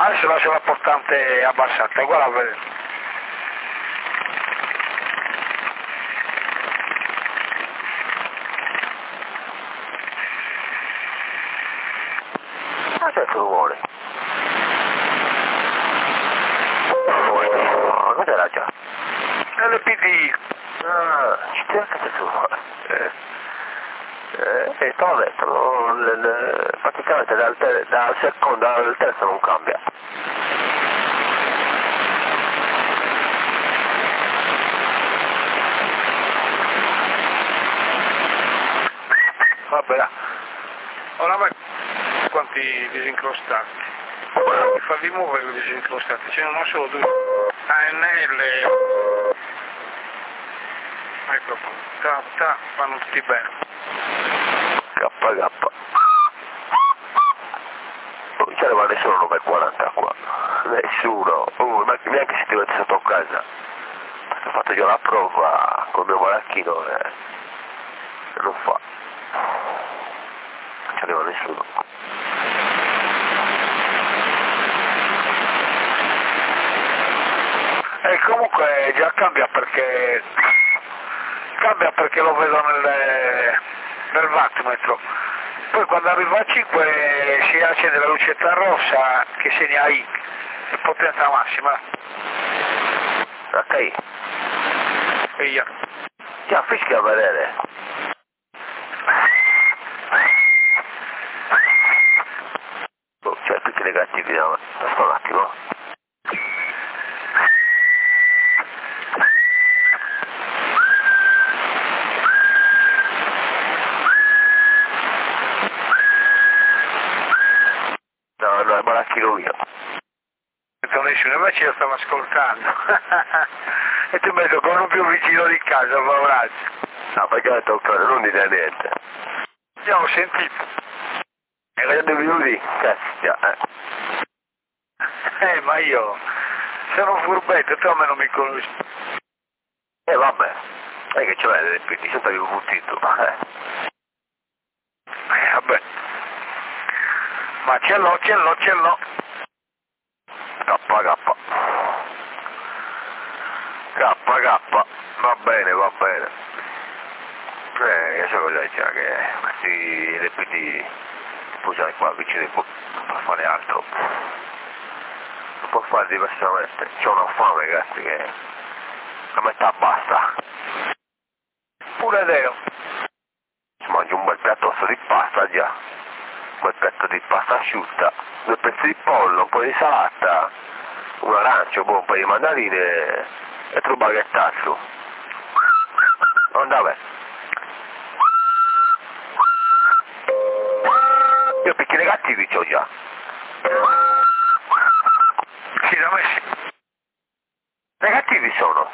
Adesso lascio la portante abbassata, guarda a vedere. Ma c'è il rumore? Cos'era già? LPD. Ah, ci tiene che tu. T'ho detto, praticamente dal secondo al terzo non cambia. Vabbè, là. Oramai quanti disincrostati. Mi farli muovere i disincrostati, ce ne sono solo due. ANL. Ecco qua, vanno tutti bene. KK. Non c'era nessuno 940 qua. Nessuno. Neanche se ti metti sotto casa. Ho fatto già la prova col mio maracchino e non fa. Non c'era nessuno. E comunque già cambia perché lo vedo nel vattometro. Poi quando arriva a 5 si accende la lucetta rossa che segna I, è potenza massima. Ok. Via. Già, fischia a vedere. Oh, c'è tutti i negativi, no? Aspetta un attimo. No, è maracchino mio. Nessuno, invece io stavo ascoltando. E ti metto ancora più vicino di casa, poveraccio. No, perché ho detto, non dire niente. Abbiamo sentito. E vedete i minuti? Cazzo, Ma io sono un furbetto, tu a me non mi conosci. Vabbè, è che ci vede, ti sento che un titolo. Vabbè. Ma ce l'ho. KK, va bene. Io so cosa c'è, che questi repiti posare qua vicino ai non può fare altro. Non può fare diversamente. C'ho una fame, ragazzi, che a metà basta. Pure Deo. Si mangia un bel piatto di pasta già. Un bel piatto di pasta asciutta, 2 pezzi di pollo, un po' di salata, un arancio, un po' di mandarine e 3 baghettazzo. Andava. Io picchi negativi c'ho già. Sì, da me sì. Negativi sono.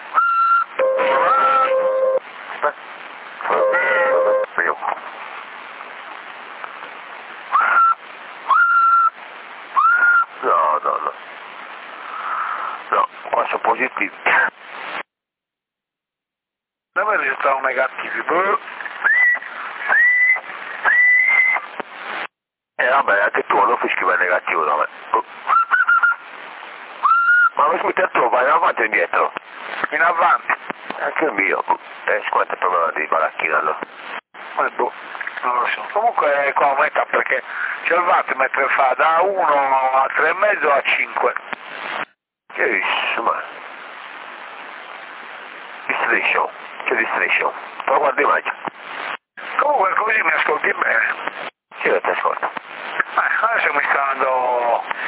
Aspetta. Vediamo un po'. No, qua sono positivi. Da me risultano negativi. Vabbè, anche tu non fischi il negativo da me. Ma lo scusa tu, vai in avanti o indietro? In avanti. Anche il mio. Quanto è il problema di baracchina allora? Non lo so. Comunque qua aumenta perché c'è il vattometro che fa da 1 a 3,5 a 5. Che insomma. Distration. Che distration? Però guardi meglio. Comunque così mi ascolti bene. Sì, ti ascolto. Adesso mi sta dando